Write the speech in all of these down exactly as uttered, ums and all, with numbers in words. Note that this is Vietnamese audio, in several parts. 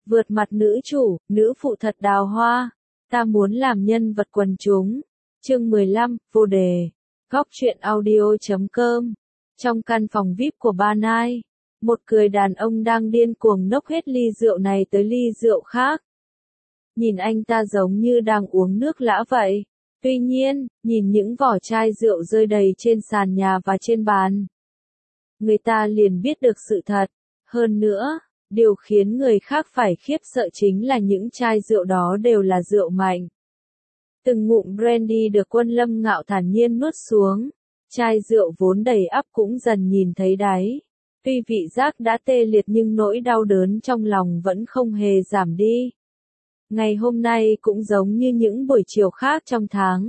Vượt mặt nữ chủ, nữ phụ thật đào hoa. Ta muốn làm nhân vật quần chúng. Chương mười lăm, vô đề. Góc truyện audio chấm com. Trong căn phòng vi ai pi của Ban Ai, một người đàn ông đang điên cuồng nốc hết ly rượu này tới ly rượu khác. Nhìn anh ta giống như đang uống nước lã vậy. Tuy nhiên, nhìn những vỏ chai rượu rơi đầy trên sàn nhà và trên bàn, người ta liền biết được sự thật. Hơn nữa, điều khiến người khác phải khiếp sợ chính là những chai rượu đó đều là rượu mạnh. Từng ngụm brandy được Quân Lâm Ngạo thản nhiên nuốt xuống, chai rượu vốn đầy ắp cũng dần nhìn thấy đáy. Tuy vị giác đã tê liệt nhưng nỗi đau đớn trong lòng vẫn không hề giảm đi. Ngày hôm nay cũng giống như những buổi chiều khác trong tháng.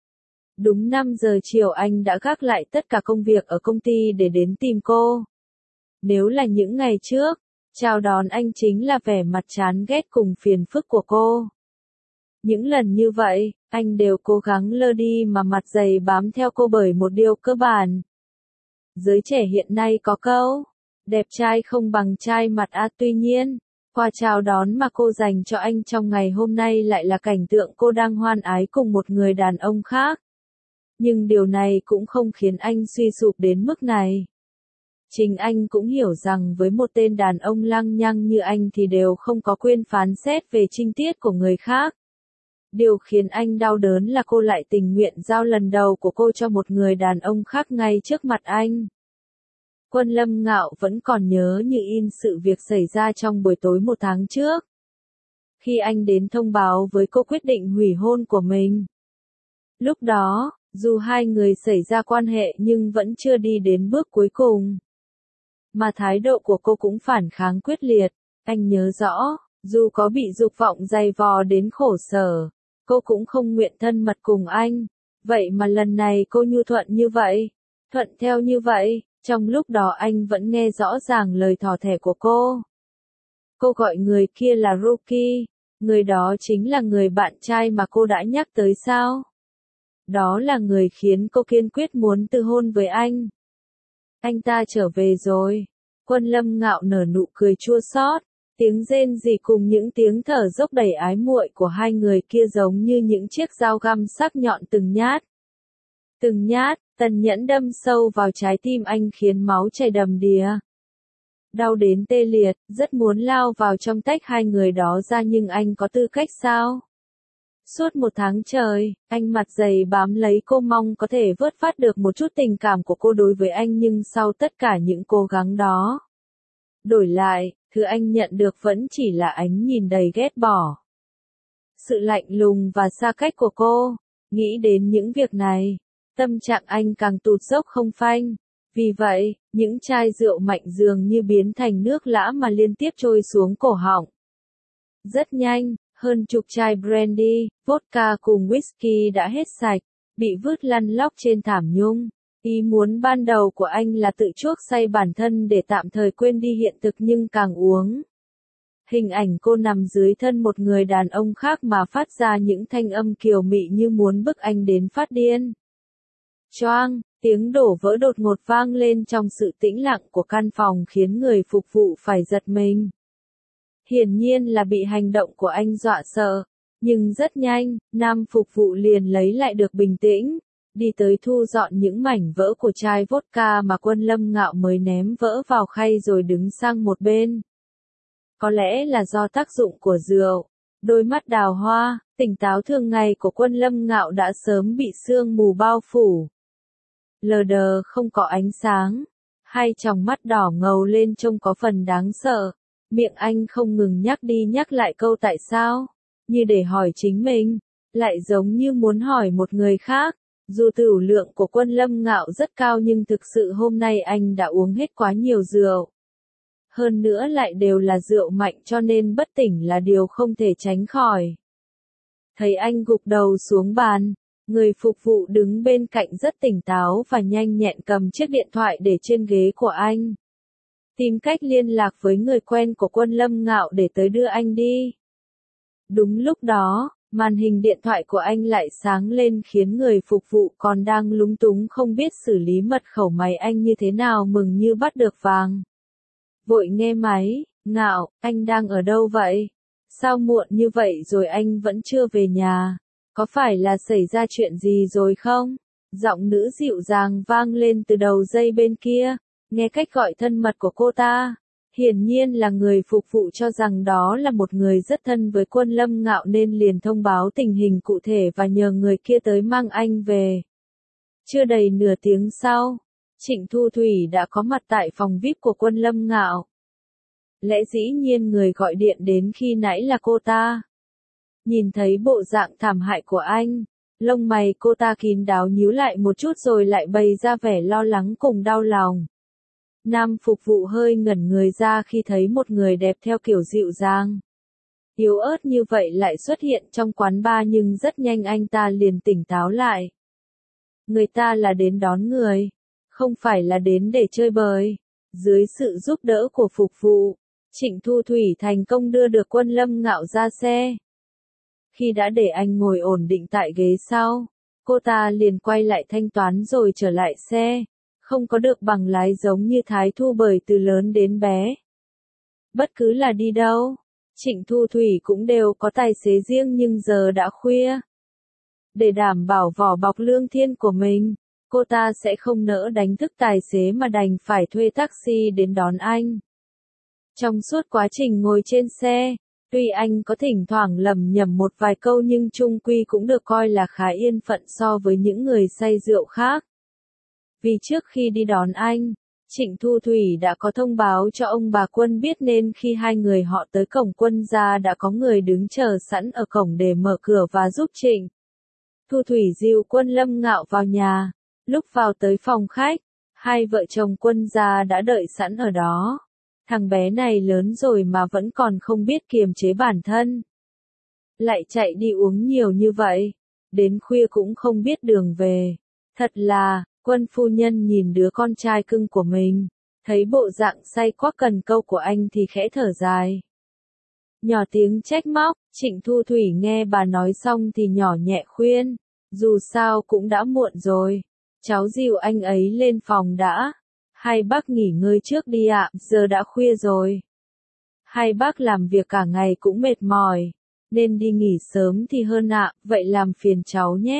Đúng năm giờ chiều anh đã gác lại tất cả công việc ở công ty để đến tìm cô. Nếu là những ngày trước, chào đón anh chính là vẻ mặt chán ghét cùng phiền phức của cô. Những lần như vậy, anh đều cố gắng lơ đi mà mặt dày bám theo cô bởi một điều cơ bản. Giới trẻ hiện nay có câu, đẹp trai không bằng trai mặt a. Tuy nhiên, quà chào đón mà cô dành cho anh trong ngày hôm nay lại là cảnh tượng cô đang hoan ái cùng một người đàn ông khác. Nhưng điều này cũng không khiến anh suy sụp đến mức này. Chính anh cũng hiểu rằng với một tên đàn ông lăng nhăng như anh thì đều không có quyền phán xét về trinh tiết của người khác. Điều khiến anh đau đớn là cô lại tình nguyện giao lần đầu của cô cho một người đàn ông khác ngay trước mặt anh. Quân Lâm Ngạo vẫn còn nhớ như in sự việc xảy ra trong buổi tối một tháng trước. Khi anh đến thông báo với cô quyết định hủy hôn của mình. Lúc đó, dù hai người xảy ra quan hệ nhưng vẫn chưa đi đến bước cuối cùng. Mà thái độ của cô cũng phản kháng quyết liệt. Anh nhớ rõ, dù có bị dục vọng dày vò đến khổ sở, cô cũng không nguyện thân mật cùng anh. Vậy mà lần này cô nhu thuận như vậy, thuận theo như vậy, trong lúc đó anh vẫn nghe rõ ràng lời thỏ thẻ của cô. Cô gọi người kia là Rookie, người đó chính là người bạn trai mà cô đã nhắc tới sao? Đó là người khiến cô kiên quyết muốn từ hôn với anh. Anh ta trở về rồi. Quân Lâm Ngạo nở nụ cười chua xót, tiếng rên rỉ cùng những tiếng thở dốc đầy ái muội của hai người kia giống như những chiếc dao găm sắc nhọn từng nhát. Từng nhát, tàn nhẫn đâm sâu vào trái tim anh khiến máu chảy đầm đìa. Đau đến tê liệt, rất muốn lao vào trong tách hai người đó ra nhưng anh có tư cách sao? Suốt một tháng trời, anh mặt dày bám lấy cô mong có thể vớt phát được một chút tình cảm của cô đối với anh nhưng sau tất cả những cố gắng đó, đổi lại, thứ anh nhận được vẫn chỉ là ánh nhìn đầy ghét bỏ. Sự lạnh lùng và xa cách của cô. Nghĩ đến những việc này, tâm trạng anh càng tụt dốc không phanh. Vì vậy, những chai rượu mạnh dường như biến thành nước lã mà liên tiếp trôi xuống cổ họng. Rất nhanh, hơn chục chai brandy, vodka cùng whisky đã hết sạch, bị vứt lăn lóc trên thảm nhung. Ý muốn ban đầu của anh là tự chuốc say bản thân để tạm thời quên đi hiện thực nhưng càng uống. Hình ảnh cô nằm dưới thân một người đàn ông khác mà phát ra những thanh âm kiều mị như muốn bức anh đến phát điên. Choang, tiếng đổ vỡ đột ngột vang lên trong sự tĩnh lặng của căn phòng khiến người phục vụ phải giật mình. Hiển nhiên là bị hành động của anh dọa sợ, nhưng rất nhanh, nam phục vụ liền lấy lại được bình tĩnh, đi tới thu dọn những mảnh vỡ của chai vodka mà Quân Lâm Ngạo mới ném vỡ vào khay rồi đứng sang một bên. Có lẽ là do tác dụng của rượu, đôi mắt đào hoa, tỉnh táo thường ngày của Quân Lâm Ngạo đã sớm bị sương mù bao phủ. Lờ đờ không có ánh sáng, hai tròng mắt đỏ ngầu lên trông có phần đáng sợ. Miệng anh không ngừng nhắc đi nhắc lại câu tại sao, như để hỏi chính mình, lại giống như muốn hỏi một người khác. Dù tửu lượng của Quân Lâm Ngạo rất cao nhưng thực sự hôm nay anh đã uống hết quá nhiều rượu. Hơn nữa lại đều là rượu mạnh cho nên bất tỉnh là điều không thể tránh khỏi. Thấy anh gục đầu xuống bàn, người phục vụ đứng bên cạnh rất tỉnh táo và nhanh nhẹn cầm chiếc điện thoại để trên ghế của anh. Tìm cách liên lạc với người quen của Quân Lâm Ngạo để tới đưa anh đi. Đúng lúc đó, màn hình điện thoại của anh lại sáng lên khiến người phục vụ còn đang lúng túng không biết xử lý mật khẩu máy anh như thế nào mừng như bắt được vàng. Vội nghe máy, Ngạo, anh đang ở đâu vậy? Sao muộn như vậy rồi anh vẫn chưa về nhà? Có phải là xảy ra chuyện gì rồi không? Giọng nữ dịu dàng vang lên từ đầu dây bên kia, nghe cách gọi thân mật của cô ta. Hiển nhiên là người phục vụ cho rằng đó là một người rất thân với Quân Lâm Ngạo nên liền thông báo tình hình cụ thể và nhờ người kia tới mang anh về. Chưa đầy nửa tiếng sau, Trịnh Thu Thủy đã có mặt tại phòng vi ai pi của Quân Lâm Ngạo. Lẽ dĩ nhiên người gọi điện đến khi nãy là cô ta. Nhìn thấy bộ dạng thảm hại của anh, lông mày cô ta kín đáo nhíu lại một chút rồi lại bày ra vẻ lo lắng cùng đau lòng. Nam phục vụ hơi ngẩn người ra khi thấy một người đẹp theo kiểu dịu dàng, yếu ớt như vậy lại xuất hiện trong quán bar, nhưng rất nhanh anh ta liền tỉnh táo lại. Người ta là đến đón người, không phải là đến để chơi bời. Dưới sự giúp đỡ của phục vụ, Trịnh Thu Thủy thành công đưa được Quân Lâm Ngạo ra xe. Khi đã để anh ngồi ổn định tại ghế sau, cô ta liền quay lại thanh toán rồi trở lại xe. Không có được bằng lái giống như Thái Thu bởi từ lớn đến bé. Bất cứ là đi đâu, Trịnh Thu Thủy cũng đều có tài xế riêng, nhưng giờ đã khuya. Để đảm bảo vỏ bọc lương thiên của mình, cô ta sẽ không nỡ đánh thức tài xế mà đành phải thuê taxi đến đón anh. Trong suốt quá trình ngồi trên xe, tuy anh có thỉnh thoảng lầm nhầm một vài câu nhưng chung quy cũng được coi là khá yên phận so với những người say rượu khác. Vì trước khi đi đón anh, Trịnh Thu Thủy đã có thông báo cho ông bà Quân biết nên khi hai người họ tới cổng Quân gia đã có người đứng chờ sẵn ở cổng để mở cửa và giúp Trịnh Thu Thủy dìu Quân Lâm Ngạo vào nhà. Lúc vào tới phòng khách, hai vợ chồng Quân gia đã đợi sẵn ở đó. Thằng bé này lớn rồi mà vẫn còn không biết kiềm chế bản thân. Lại chạy đi uống nhiều như vậy, đến khuya cũng không biết đường về. Thật là, Quân phu nhân nhìn đứa con trai cưng của mình, thấy bộ dạng say quá cần câu của anh thì khẽ thở dài. Nhỏ tiếng trách móc, Trịnh Thu Thủy nghe bà nói xong thì nhỏ nhẹ khuyên, dù sao cũng đã muộn rồi, cháu dìu anh ấy lên phòng đã. Hai bác nghỉ ngơi trước đi ạ, giờ đã khuya rồi. Hai bác làm việc cả ngày cũng mệt mỏi, nên đi nghỉ sớm thì hơn ạ, vậy làm phiền cháu nhé.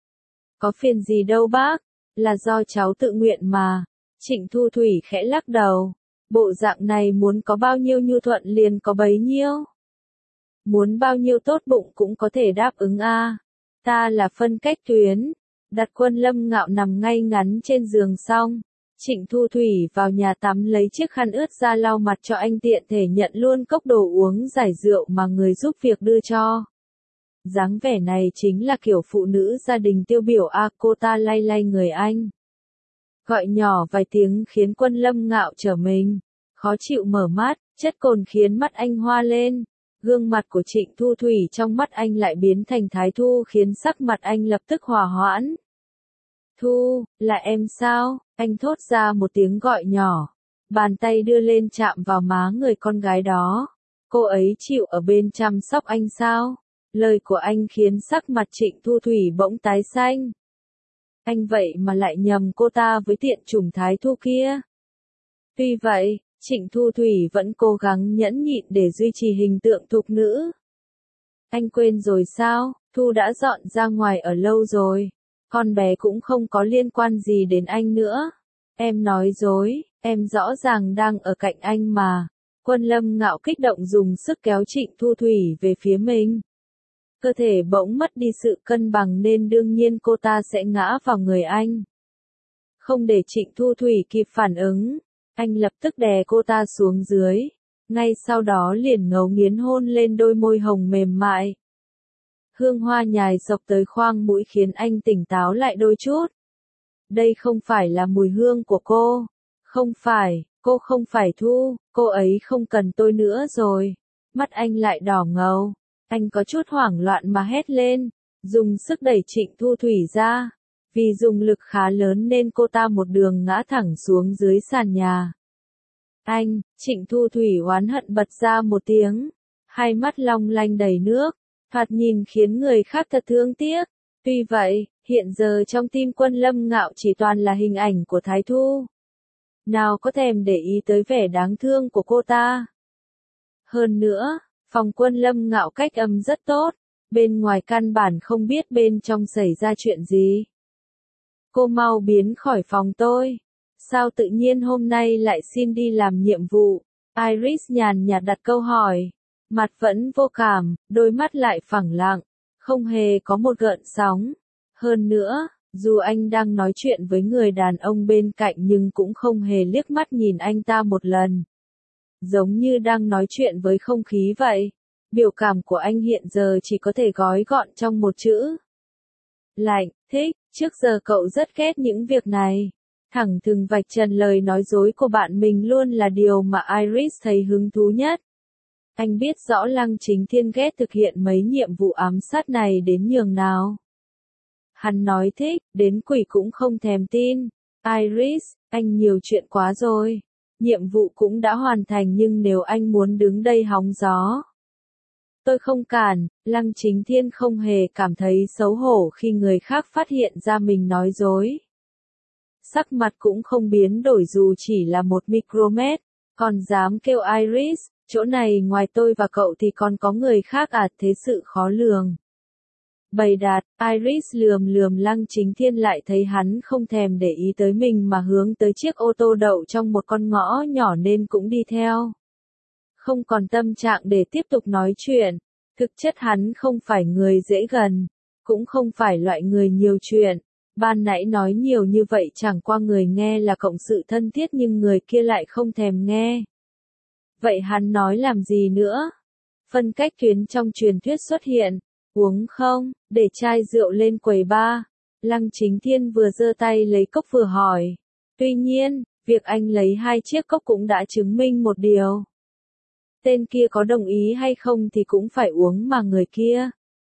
Có phiền gì đâu bác, là do cháu tự nguyện mà. Trịnh Thu Thủy khẽ lắc đầu, bộ dạng này muốn có bao nhiêu nhu thuận liền có bấy nhiêu. Muốn bao nhiêu tốt bụng cũng có thể đáp ứng a. À. Ta là phân cách tuyến. Đặt Quân Lâm Ngạo nằm ngay ngắn trên giường xong, Trịnh Thu Thủy vào nhà tắm lấy chiếc khăn ướt ra lau mặt cho anh, tiện thể nhận luôn cốc đồ uống giải rượu mà người giúp việc đưa cho. Dáng vẻ này chính là kiểu phụ nữ gia đình tiêu biểu a. À, cô ta lay lay người anh, gọi nhỏ vài tiếng khiến Quân Lâm Ngạo trở mình, khó chịu mở mắt, chất cồn khiến mắt anh hoa lên. Gương mặt của Trịnh Thu Thủy trong mắt anh lại biến thành Thái Thu khiến sắc mặt anh lập tức hòa hoãn. Thu, là em sao? Anh thốt ra một tiếng gọi nhỏ, bàn tay đưa lên chạm vào má người con gái đó. Cô ấy chịu ở bên chăm sóc anh sao? Lời của anh khiến sắc mặt Trịnh Thu Thủy bỗng tái xanh. Anh vậy mà lại nhầm cô ta với tiện chủng Thái Thu kia. Tuy vậy, Trịnh Thu Thủy vẫn cố gắng nhẫn nhịn để duy trì hình tượng thục nữ. Anh quên rồi sao? Thu đã dọn ra ngoài ở lâu rồi. Con bé cũng không có liên quan gì đến anh nữa. Em nói dối, em rõ ràng đang ở cạnh anh mà. Quân Lâm Ngạo kích động dùng sức kéo Trịnh Thu Thủy về phía mình. Cơ thể bỗng mất đi sự cân bằng nên đương nhiên cô ta sẽ ngã vào người anh. Không để Trịnh Thu Thủy kịp phản ứng, anh lập tức đè cô ta xuống dưới. Ngay sau đó liền ngấu nghiến hôn lên đôi môi hồng mềm mại. Hương hoa nhài dọc tới khoang mũi khiến anh tỉnh táo lại đôi chút. Đây không phải là mùi hương của cô. Không phải, cô không phải Thu, cô ấy không cần tôi nữa rồi. Mắt anh lại đỏ ngầu. Anh có chút hoảng loạn mà hét lên, dùng sức đẩy Trịnh Thu Thủy ra. Vì dùng lực khá lớn nên cô ta một đường ngã thẳng xuống dưới sàn nhà. Anh, Trịnh Thu Thủy oán hận bật ra một tiếng. Hai mắt long lanh đầy nước, thoạt nhìn khiến người khác thật thương tiếc. Tuy vậy, hiện giờ trong tim Quân Lâm Ngạo chỉ toàn là hình ảnh của Thái Thu. Nào có thèm để ý tới vẻ đáng thương của cô ta. Hơn nữa, phòng Quân Lâm Ngạo cách âm rất tốt, bên ngoài căn bản không biết bên trong xảy ra chuyện gì. Cô mau biến khỏi phòng tôi. Sao tự nhiên hôm nay lại xin đi làm nhiệm vụ? Iris nhàn nhạt đặt câu hỏi. Mặt vẫn vô cảm, đôi mắt lại phẳng lặng, không hề có một gợn sóng. Hơn nữa, dù anh đang nói chuyện với người đàn ông bên cạnh nhưng cũng không hề liếc mắt nhìn anh ta một lần. Giống như đang nói chuyện với không khí vậy. Biểu cảm của anh hiện giờ chỉ có thể gói gọn trong một chữ. Lạnh, thích, trước giờ cậu rất ghét những việc này. Thẳng thừng vạch trần lời nói dối của bạn mình luôn là điều mà Iris thấy hứng thú nhất. Anh biết rõ Lăng Chính Thiên ghét thực hiện mấy nhiệm vụ ám sát này đến nhường nào. Hắn nói thích, đến quỷ cũng không thèm tin. Iris, anh nhiều chuyện quá rồi. Nhiệm vụ cũng đã hoàn thành nhưng nếu anh muốn đứng đây hóng gió. Tôi không cản, Lăng Chính Thiên không hề cảm thấy xấu hổ khi người khác phát hiện ra mình nói dối. Sắc mặt cũng không biến đổi dù chỉ là một micromet, còn dám kêu Iris, chỗ này ngoài tôi và cậu thì còn có người khác à, thế sự khó lường. Bày đạt, Iris lườm lườm Lăng Chính Thiên lại thấy hắn không thèm để ý tới mình mà hướng tới chiếc ô tô đậu trong một con ngõ nhỏ nên cũng đi theo. Không còn tâm trạng để tiếp tục nói chuyện, thực chất hắn không phải người dễ gần, cũng không phải loại người nhiều chuyện. Ban nãy nói nhiều như vậy chẳng qua người nghe là cộng sự thân thiết nhưng người kia lại không thèm nghe. Vậy hắn nói làm gì nữa? Phân cách tuyến trong truyền thuyết xuất hiện. Uống không, để chai rượu lên quầy bar. Lăng Chính Thiên vừa giơ tay lấy cốc vừa hỏi. Tuy nhiên, việc anh lấy hai chiếc cốc cũng đã chứng minh một điều. Tên kia có đồng ý hay không thì cũng phải uống mà người kia.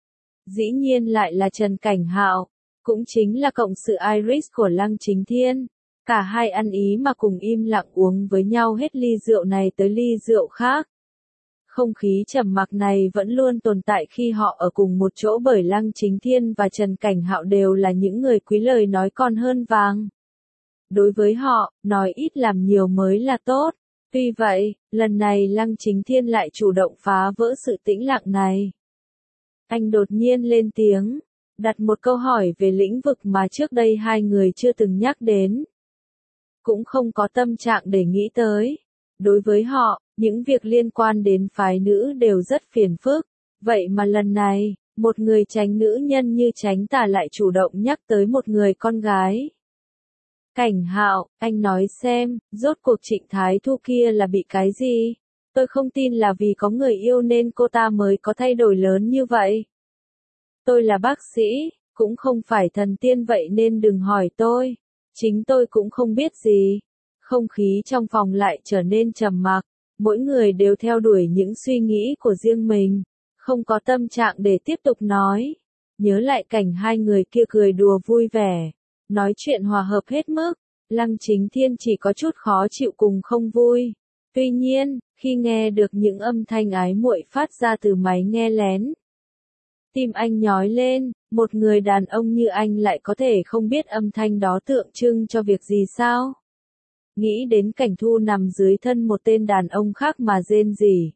Dĩ nhiên lại là Trần Cảnh Hạo, cũng chính là cộng sự Iris của Lăng Chính Thiên. Cả hai ăn ý mà cùng im lặng uống với nhau hết ly rượu này tới ly rượu khác. Không khí trầm mặc này vẫn luôn tồn tại khi họ ở cùng một chỗ bởi Lăng Chính Thiên và Trần Cảnh Hạo đều là những người quý lời nói còn hơn vàng. Đối với họ, nói ít làm nhiều mới là tốt. Tuy vậy, lần này Lăng Chính Thiên lại chủ động phá vỡ sự tĩnh lặng này. Anh đột nhiên lên tiếng, đặt một câu hỏi về lĩnh vực mà trước đây hai người chưa từng nhắc đến. Cũng không có tâm trạng để nghĩ tới. Đối với họ, những việc liên quan đến phái nữ đều rất phiền phức. Vậy mà lần này, một người tránh nữ nhân như Tránh Tà lại chủ động nhắc tới một người con gái. Cảnh Hạo, anh nói xem, rốt cuộc Trịnh Thái Thu kia là bị cái gì? Tôi không tin là vì có người yêu nên cô ta mới có thay đổi lớn như vậy. Tôi là bác sĩ, cũng không phải thần tiên vậy nên đừng hỏi tôi. Chính tôi cũng không biết gì. Không khí trong phòng lại trở nên trầm mặc. Mỗi người đều theo đuổi những suy nghĩ của riêng mình. Không có tâm trạng để tiếp tục nói. Nhớ lại cảnh hai người kia cười đùa vui vẻ. Nói chuyện hòa hợp hết mức. Lăng Chính Thiên chỉ có chút khó chịu cùng không vui. Tuy nhiên, khi nghe được những âm thanh ái muội phát ra từ máy nghe lén. Tim anh nhói lên, một người đàn ông như anh lại có thể không biết âm thanh đó tượng trưng cho việc gì sao? Nghĩ đến Cảnh Thu nằm dưới thân một tên đàn ông khác mà rên rỉ.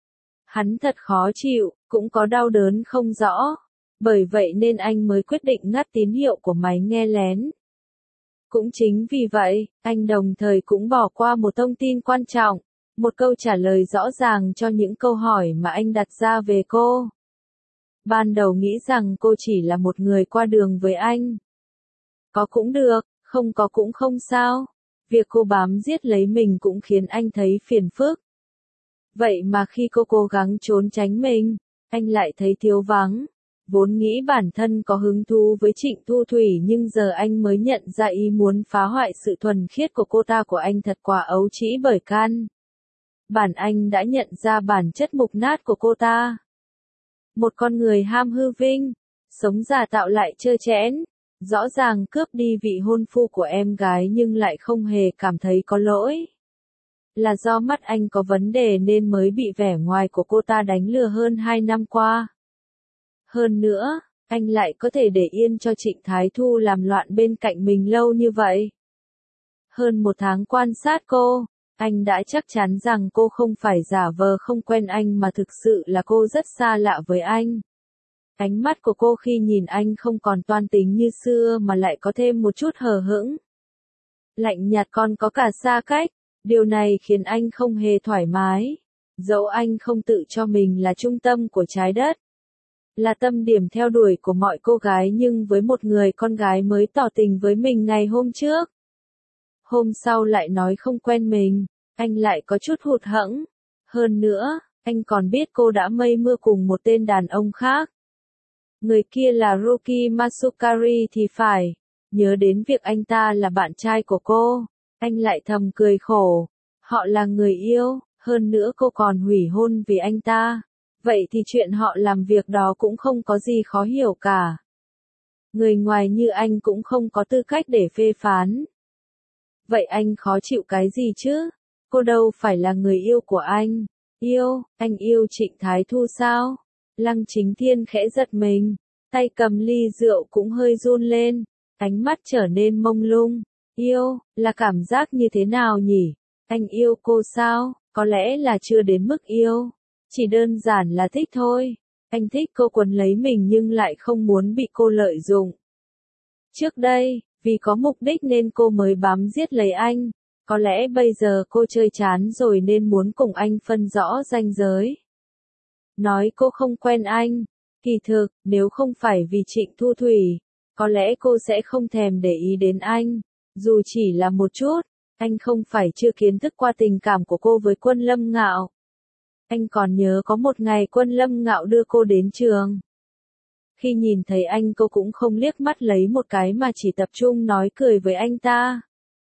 Hắn thật khó chịu, cũng có đau đớn không rõ. Bởi vậy nên anh mới quyết định ngắt tín hiệu của máy nghe lén. Cũng chính vì vậy, anh đồng thời cũng bỏ qua một thông tin quan trọng, một câu trả lời rõ ràng cho những câu hỏi mà anh đặt ra về cô. Ban đầu nghĩ rằng cô chỉ là một người qua đường với anh. Có cũng được, không có cũng không sao. Việc cô bám giết lấy mình cũng khiến anh thấy phiền phức. Vậy mà khi cô cố gắng trốn tránh mình, anh lại thấy thiếu vắng. Vốn nghĩ bản thân có hứng thú với Trịnh Thu Thủy nhưng giờ anh mới nhận ra ý muốn phá hoại sự thuần khiết của cô ta của anh thật quá ấu trĩ bởi can. Bản anh đã nhận ra bản chất mục nát của cô ta. Một con người ham hư vinh, sống giả tạo lại trơ trẽn, rõ ràng cướp đi vị hôn phu của em gái nhưng lại không hề cảm thấy có lỗi. Là do mắt anh có vấn đề nên mới bị vẻ ngoài của cô ta đánh lừa hơn hai năm qua. Hơn nữa, anh lại có thể để yên cho Trịnh Thái Thu làm loạn bên cạnh mình lâu như vậy. Hơn một tháng quan sát cô, Anh đã chắc chắn rằng cô không phải giả vờ không quen anh mà thực sự là cô rất xa lạ với anh. Ánh mắt của cô khi nhìn anh không còn toan tính như xưa mà lại có thêm một chút hờ hững. Lạnh nhạt còn có cả xa cách, điều này khiến anh không hề thoải mái. Dẫu anh không tự cho mình là trung tâm của trái đất, là tâm điểm theo đuổi của mọi cô gái, nhưng với một người con gái mới tỏ tình với mình ngày hôm trước, hôm sau lại nói không quen mình, anh lại có chút hụt hẫng. Hơn nữa, anh còn biết cô đã mây mưa cùng một tên đàn ông khác. Người kia là Ruki Masukari thì phải. Nhớ đến việc anh ta là bạn trai của cô, anh lại thầm cười khổ. Họ là người yêu, hơn nữa cô còn hủy hôn vì anh ta. Vậy thì chuyện họ làm việc đó cũng không có gì khó hiểu cả. Người ngoài như anh cũng không có tư cách để phê phán. Vậy anh khó chịu cái gì chứ? Cô đâu phải là người yêu của anh. Yêu, anh yêu Trịnh Thái Thu sao? Lăng Chính Thiên khẽ giật mình, tay cầm ly rượu cũng hơi run lên, ánh mắt trở nên mông lung. Yêu, là cảm giác như thế nào nhỉ? Anh yêu cô sao? Có lẽ là chưa đến mức yêu, chỉ đơn giản là thích thôi. Anh thích cô quấn lấy mình nhưng lại không muốn bị cô lợi dụng. Trước đây, vì có mục đích nên cô mới bám giết lấy anh. Có lẽ bây giờ cô chơi chán rồi nên muốn cùng anh phân rõ ranh giới. Nói cô không quen anh. Kỳ thực, nếu không phải vì Trịnh Thu Thủy, có lẽ cô sẽ không thèm để ý đến anh. Dù chỉ là một chút, anh không phải chưa kiến thức qua tình cảm của cô với Quân Lâm Ngạo. Anh còn nhớ có một ngày Quân Lâm Ngạo đưa cô đến trường. Khi nhìn thấy anh cô cũng không liếc mắt lấy một cái mà chỉ tập trung nói cười với anh ta.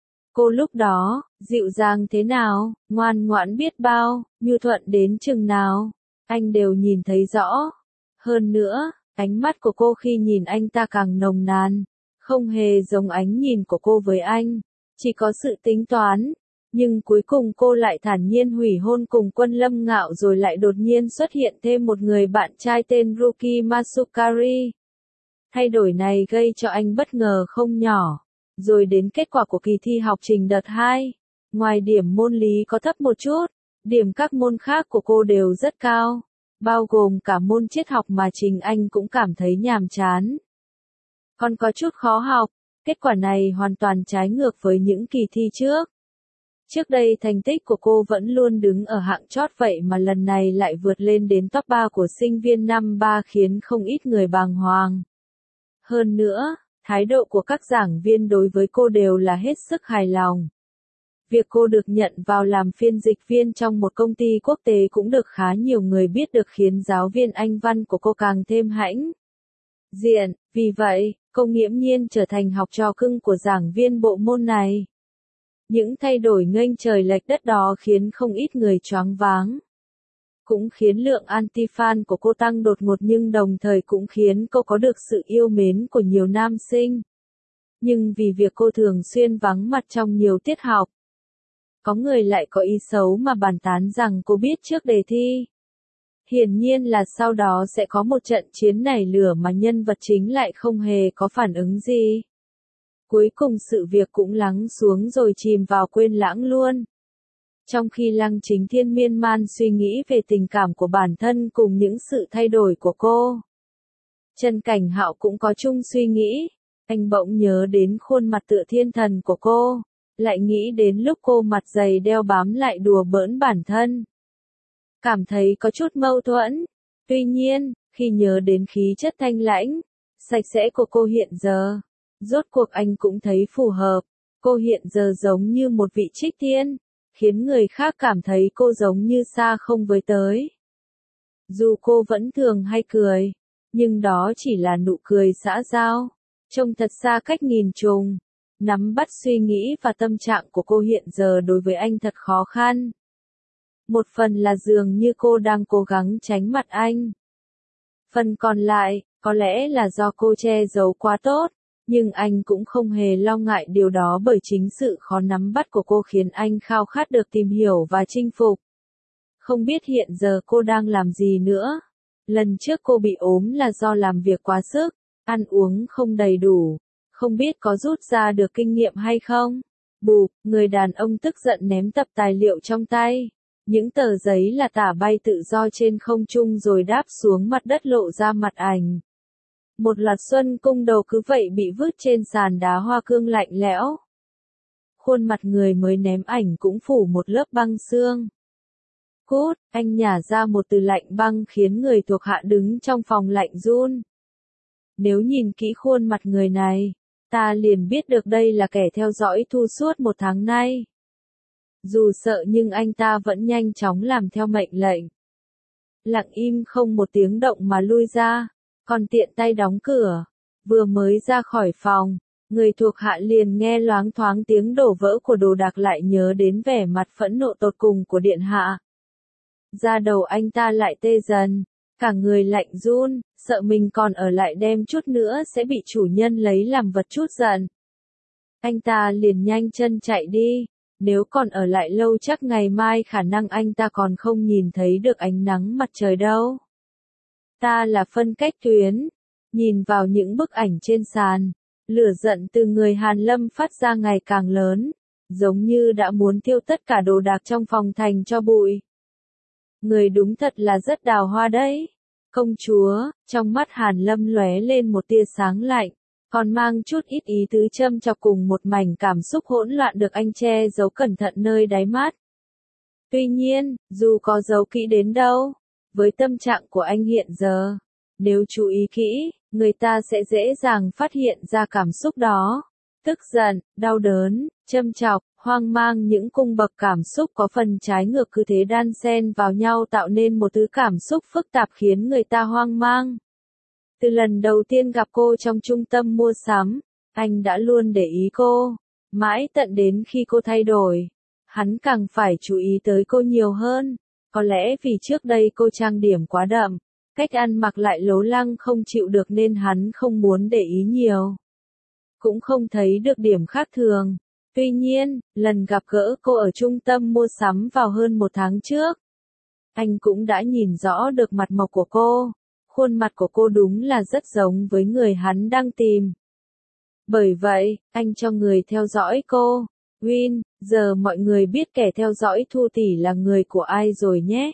Cô lúc đó, dịu dàng thế nào, ngoan ngoãn biết bao, nhu thuận đến chừng nào, anh đều nhìn thấy rõ. Hơn nữa, ánh mắt của cô khi nhìn anh ta càng nồng nàn, không hề giống ánh nhìn của cô với anh, chỉ có sự tính toán. Nhưng cuối cùng cô lại thản nhiên hủy hôn cùng Quân Lâm Ngạo rồi lại đột nhiên xuất hiện thêm một người bạn trai tên Ruki Masukari. Thay đổi này gây cho anh bất ngờ không nhỏ. Rồi đến kết quả của kỳ thi học trình đợt hai. Ngoài điểm môn lý có thấp một chút, điểm các môn khác của cô đều rất cao. Bao gồm cả môn triết học mà Trình Anh cũng cảm thấy nhàm chán. Còn có chút khó học, kết quả này hoàn toàn trái ngược với những kỳ thi trước. Trước đây thành tích của cô vẫn luôn đứng ở hạng chót vậy mà lần này lại vượt lên đến top ba của sinh viên năm ba khiến không ít người bàng hoàng. Hơn nữa, thái độ của các giảng viên đối với cô đều là hết sức hài lòng. Việc cô được nhận vào làm phiên dịch viên trong một công ty quốc tế cũng được khá nhiều người biết được khiến giáo viên Anh văn của cô càng thêm hãnh diện. Vì vậy, cô nghiễm nhiên trở thành học trò cưng của giảng viên bộ môn này. Những thay đổi nghênh trời lệch đất đó khiến không ít người choáng váng. Cũng khiến lượng anti-fan của cô tăng đột ngột nhưng đồng thời cũng khiến cô có được sự yêu mến của nhiều nam sinh. Nhưng vì việc cô thường xuyên vắng mặt trong nhiều tiết học, có người lại có ý xấu mà bàn tán rằng cô biết trước đề thi. Hiển nhiên là sau đó sẽ có một trận chiến nảy lửa mà nhân vật chính lại không hề có phản ứng gì. Cuối cùng sự việc cũng lắng xuống rồi chìm vào quên lãng luôn. Trong khi Lăng Chính Thiên miên man suy nghĩ về tình cảm của bản thân cùng những sự thay đổi của cô, Trần Cảnh Hạo cũng có chung suy nghĩ. Anh bỗng nhớ đến khuôn mặt tựa thiên thần của cô, lại nghĩ đến lúc cô mặt dày đeo bám lại đùa bỡn bản thân. Cảm thấy có chút mâu thuẫn. Tuy nhiên, khi nhớ đến khí chất thanh lãnh, sạch sẽ của cô hiện giờ, rốt cuộc anh cũng thấy phù hợp. Cô hiện giờ giống như một vị trích tiên, khiến người khác cảm thấy cô giống như xa không với tới. Dù cô vẫn thường hay cười, nhưng đó chỉ là nụ cười xã giao, trông thật xa cách nghìn trùng. Nắm bắt suy nghĩ và tâm trạng của cô hiện giờ đối với anh thật khó khăn. Một phần là dường như cô đang cố gắng tránh mặt anh. Phần còn lại, có lẽ là do cô che giấu quá tốt, nhưng anh cũng không hề lo ngại điều đó bởi chính sự khó nắm bắt của cô khiến anh khao khát được tìm hiểu và chinh phục. Không biết hiện giờ cô đang làm gì nữa. Lần trước cô bị ốm là do làm việc quá sức, ăn uống không đầy đủ. Không biết có rút ra được kinh nghiệm hay không? Bụp, người đàn ông tức giận ném tập tài liệu trong tay. Những tờ giấy là tả bay tự do trên không trung rồi đáp xuống mặt đất lộ ra mặt ảnh. Một loạt xuân cung đầu cứ vậy bị vứt trên sàn đá hoa cương lạnh lẽo. Khuôn mặt người mới ném ảnh cũng phủ một lớp băng xương. Cút, anh nhả ra một từ lạnh băng khiến người thuộc hạ đứng trong phòng lạnh run. Nếu nhìn kỹ khuôn mặt người này, ta liền biết được đây là kẻ theo dõi Thu suốt một tháng nay. Dù sợ nhưng anh ta vẫn nhanh chóng làm theo mệnh lệnh. Lặng im không một tiếng động mà lui ra, còn tiện tay đóng cửa. Vừa mới ra khỏi phòng, người thuộc hạ liền nghe loáng thoáng tiếng đổ vỡ của đồ đạc lại nhớ đến vẻ mặt phẫn nộ tột cùng của điện hạ. Da đầu anh ta lại tê dần, cả người lạnh run, sợ mình còn ở lại đêm chút nữa sẽ bị chủ nhân lấy làm vật chút giận. Anh ta liền nhanh chân chạy đi, nếu còn ở lại lâu chắc ngày mai khả năng anh ta còn không nhìn thấy được ánh nắng mặt trời đâu. Ta là phân cách tuyến, nhìn vào những bức ảnh trên sàn, lửa giận từ người Hàn Lâm phát ra ngày càng lớn, giống như đã muốn tiêu tất cả đồ đạc trong phòng thành cho bụi. Người đúng thật là rất đào hoa đấy. Công chúa, trong mắt Hàn Lâm lóe lên một tia sáng lạnh, còn mang chút ít ý tứ châm chọc cùng một mảnh cảm xúc hỗn loạn được anh che giấu cẩn thận nơi đáy mắt. Tuy nhiên, dù có giấu kỹ đến đâu, với tâm trạng của anh hiện giờ, nếu chú ý kỹ, người ta sẽ dễ dàng phát hiện ra cảm xúc đó. Tức giận, đau đớn, châm chọc, hoang mang, những cung bậc cảm xúc có phần trái ngược cứ thế đan xen vào nhau tạo nên một thứ cảm xúc phức tạp khiến người ta hoang mang. Từ lần đầu tiên gặp cô trong trung tâm mua sắm, anh đã luôn để ý cô, mãi tận đến khi cô thay đổi, hắn càng phải chú ý tới cô nhiều hơn. Có lẽ vì trước đây cô trang điểm quá đậm, cách ăn mặc lại lố lăng không chịu được nên hắn không muốn để ý nhiều. Cũng không thấy được điểm khác thường. Tuy nhiên, lần gặp gỡ cô ở trung tâm mua sắm vào hơn một tháng trước, anh cũng đã nhìn rõ được mặt mộc của cô. Khuôn mặt của cô đúng là rất giống với người hắn đang tìm. Bởi vậy, anh cho người theo dõi cô. Win, giờ mọi người biết kẻ theo dõi Thu tỷ là người của ai rồi nhé.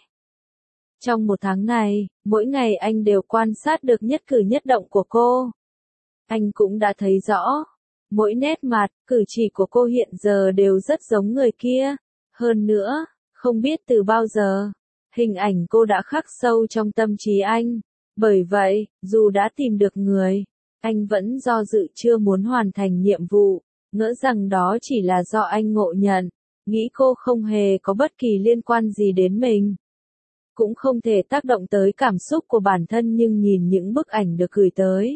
Trong một tháng này, mỗi ngày anh đều quan sát được nhất cử nhất động của cô. Anh cũng đã thấy rõ, mỗi nét mặt, cử chỉ của cô hiện giờ đều rất giống người kia. Hơn nữa, không biết từ bao giờ, hình ảnh cô đã khắc sâu trong tâm trí anh. Bởi vậy, dù đã tìm được người, anh vẫn do dự chưa muốn hoàn thành nhiệm vụ, ngỡ rằng đó chỉ là do anh ngộ nhận, nghĩ cô không hề có bất kỳ liên quan gì đến mình. Cũng không thể tác động tới cảm xúc của bản thân nhưng nhìn những bức ảnh được gửi tới.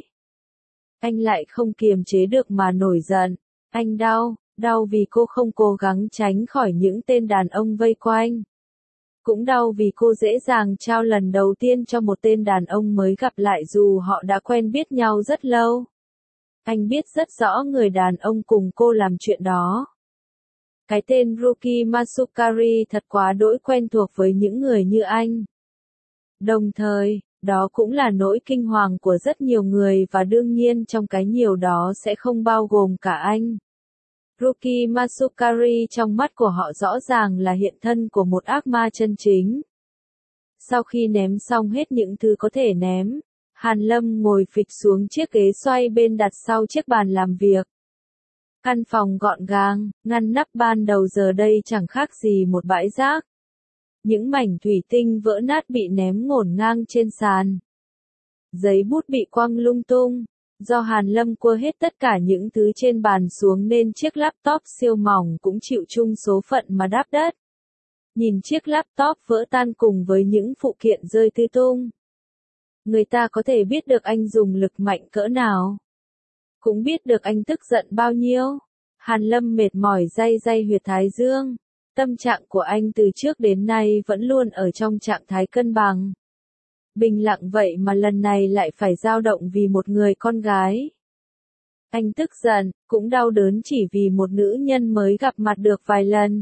Anh lại không kiềm chế được mà nổi giận, anh đau, đau vì cô không cố gắng tránh khỏi những tên đàn ông vây quanh. Cũng đau vì cô dễ dàng trao lần đầu tiên cho một tên đàn ông mới gặp lại dù họ đã quen biết nhau rất lâu. Anh biết rất rõ người đàn ông cùng cô làm chuyện đó. Cái tên Ruki Masukari thật quá đỗi quen thuộc với những người như anh. Đồng thời, đó cũng là nỗi kinh hoàng của rất nhiều người và đương nhiên trong cái nhiều đó sẽ không bao gồm cả anh. Ruki Masukari trong mắt của họ rõ ràng là hiện thân của một ác ma chân chính. Sau khi ném xong hết những thứ có thể ném, Hàn Lâm ngồi phịch xuống chiếc ghế xoay bên đặt sau chiếc bàn làm việc. Căn phòng gọn gàng, ngăn nắp ban đầu giờ đây chẳng khác gì một bãi rác. Những mảnh thủy tinh vỡ nát bị ném ngổn ngang trên sàn. Giấy bút bị quăng lung tung. Do Hàn Lâm cua hết tất cả những thứ trên bàn xuống nên chiếc laptop siêu mỏng cũng chịu chung số phận mà đáp đất. Nhìn chiếc laptop vỡ tan cùng với những phụ kiện rơi tứ tung. Người ta có thể biết được anh dùng lực mạnh cỡ nào. Cũng biết được anh tức giận bao nhiêu. Hàn Lâm mệt mỏi day day huyệt thái dương. Tâm trạng của anh từ trước đến nay vẫn luôn ở trong trạng thái cân bằng. Bình lặng vậy mà lần này lại phải dao động vì một người con gái. Anh tức giận, cũng đau đớn chỉ vì một nữ nhân mới gặp mặt được vài lần.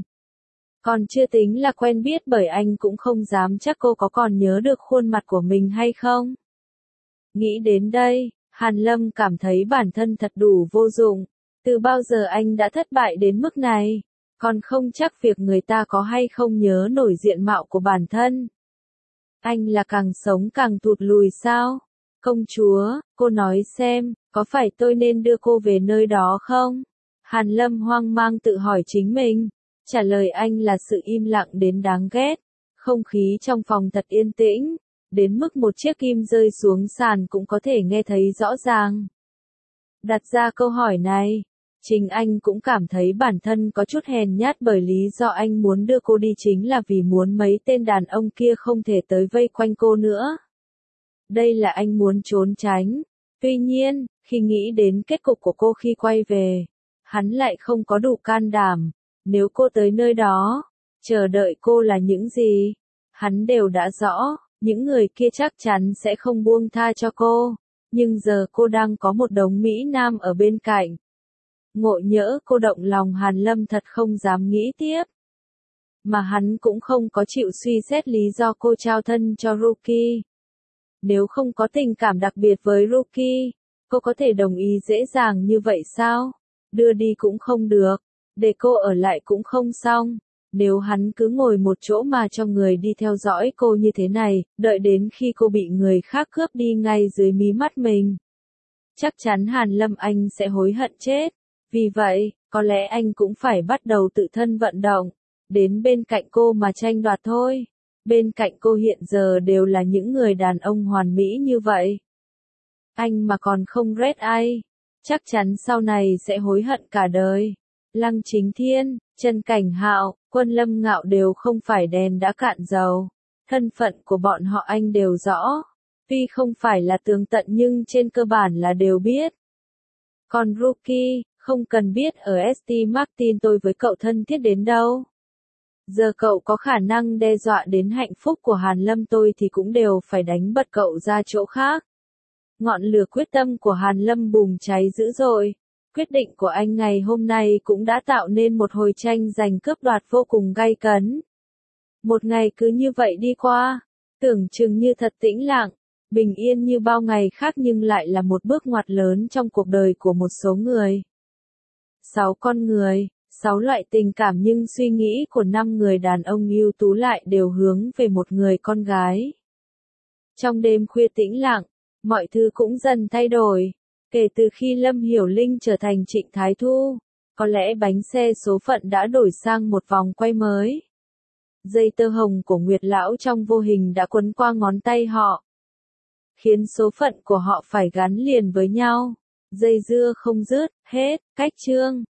Còn chưa tính là quen biết bởi anh cũng không dám chắc cô có còn nhớ được khuôn mặt của mình hay không. Nghĩ đến đây, Hàn Lâm cảm thấy bản thân thật đủ vô dụng. Từ bao giờ anh đã thất bại đến mức này? Còn không chắc việc người ta có hay không nhớ nổi diện mạo của bản thân. Anh là càng sống càng tụt lùi sao? Công chúa, cô nói xem, có phải tôi nên đưa cô về nơi đó không? Hàn Lâm hoang mang tự hỏi chính mình. Trả lời anh là sự im lặng đến đáng ghét. Không khí trong phòng thật yên tĩnh, đến mức một chiếc kim rơi xuống sàn cũng có thể nghe thấy rõ ràng. Đặt ra câu hỏi này, chính anh cũng cảm thấy bản thân có chút hèn nhát bởi lý do anh muốn đưa cô đi chính là vì muốn mấy tên đàn ông kia không thể tới vây quanh cô nữa. Đây là anh muốn trốn tránh. Tuy nhiên, khi nghĩ đến kết cục của cô khi quay về, hắn lại không có đủ can đảm. Nếu cô tới nơi đó, chờ đợi cô là những gì? Hắn đều đã rõ, những người kia chắc chắn sẽ không buông tha cho cô. Nhưng giờ cô đang có một đống Mỹ Nam ở bên cạnh. Ngộ nhỡ cô động lòng Hàn Lâm thật không dám nghĩ tiếp. Mà hắn cũng không có chịu suy xét lý do cô trao thân cho Ruki. Nếu không có tình cảm đặc biệt với Ruki, cô có thể đồng ý dễ dàng như vậy sao? Đưa đi cũng không được, để cô ở lại cũng không xong. Nếu hắn cứ ngồi một chỗ mà cho người đi theo dõi cô như thế này, đợi đến khi cô bị người khác cướp đi ngay dưới mí mắt mình, chắc chắn Hàn Lâm anh sẽ hối hận chết. Vì vậy, có lẽ anh cũng phải bắt đầu tự thân vận động, đến bên cạnh cô mà tranh đoạt thôi. Bên cạnh cô hiện giờ đều là những người đàn ông hoàn mỹ như vậy. Anh mà còn không rét ai, chắc chắn sau này sẽ hối hận cả đời. Lăng Chính Thiên, Trần Cảnh Hạo, Quân Lâm Ngạo đều không phải đèn đã cạn dầu. Thân phận của bọn họ anh đều rõ. Tuy không phải là tường tận nhưng trên cơ bản là đều biết. Còn Ruki, không cần biết ở ét tê Martin tôi với cậu thân thiết đến đâu. Giờ cậu có khả năng đe dọa đến hạnh phúc của Hàn Lâm tôi thì cũng đều phải đánh bật cậu ra chỗ khác. Ngọn lửa quyết tâm của Hàn Lâm bùng cháy dữ dội. Quyết định của anh ngày hôm nay cũng đã tạo nên một hồi tranh giành cướp đoạt vô cùng gay cấn. Một ngày cứ như vậy đi qua, tưởng chừng như thật tĩnh lặng, bình yên như bao ngày khác nhưng lại là một bước ngoặt lớn trong cuộc đời của một số người. Sáu con người, sáu loại tình cảm nhưng suy nghĩ của năm người đàn ông ưu tú lại đều hướng về một người con gái. Trong đêm khuya tĩnh lặng, mọi thứ cũng dần thay đổi. Kể từ khi Lâm Hiểu Linh trở thành Trịnh Thái Thu, có lẽ bánh xe số phận đã đổi sang một vòng quay mới. Dây tơ hồng của Nguyệt Lão trong vô hình đã quấn qua ngón tay họ, khiến số phận của họ phải gắn liền với nhau. Dây dưa không dứt, hết, cách chương.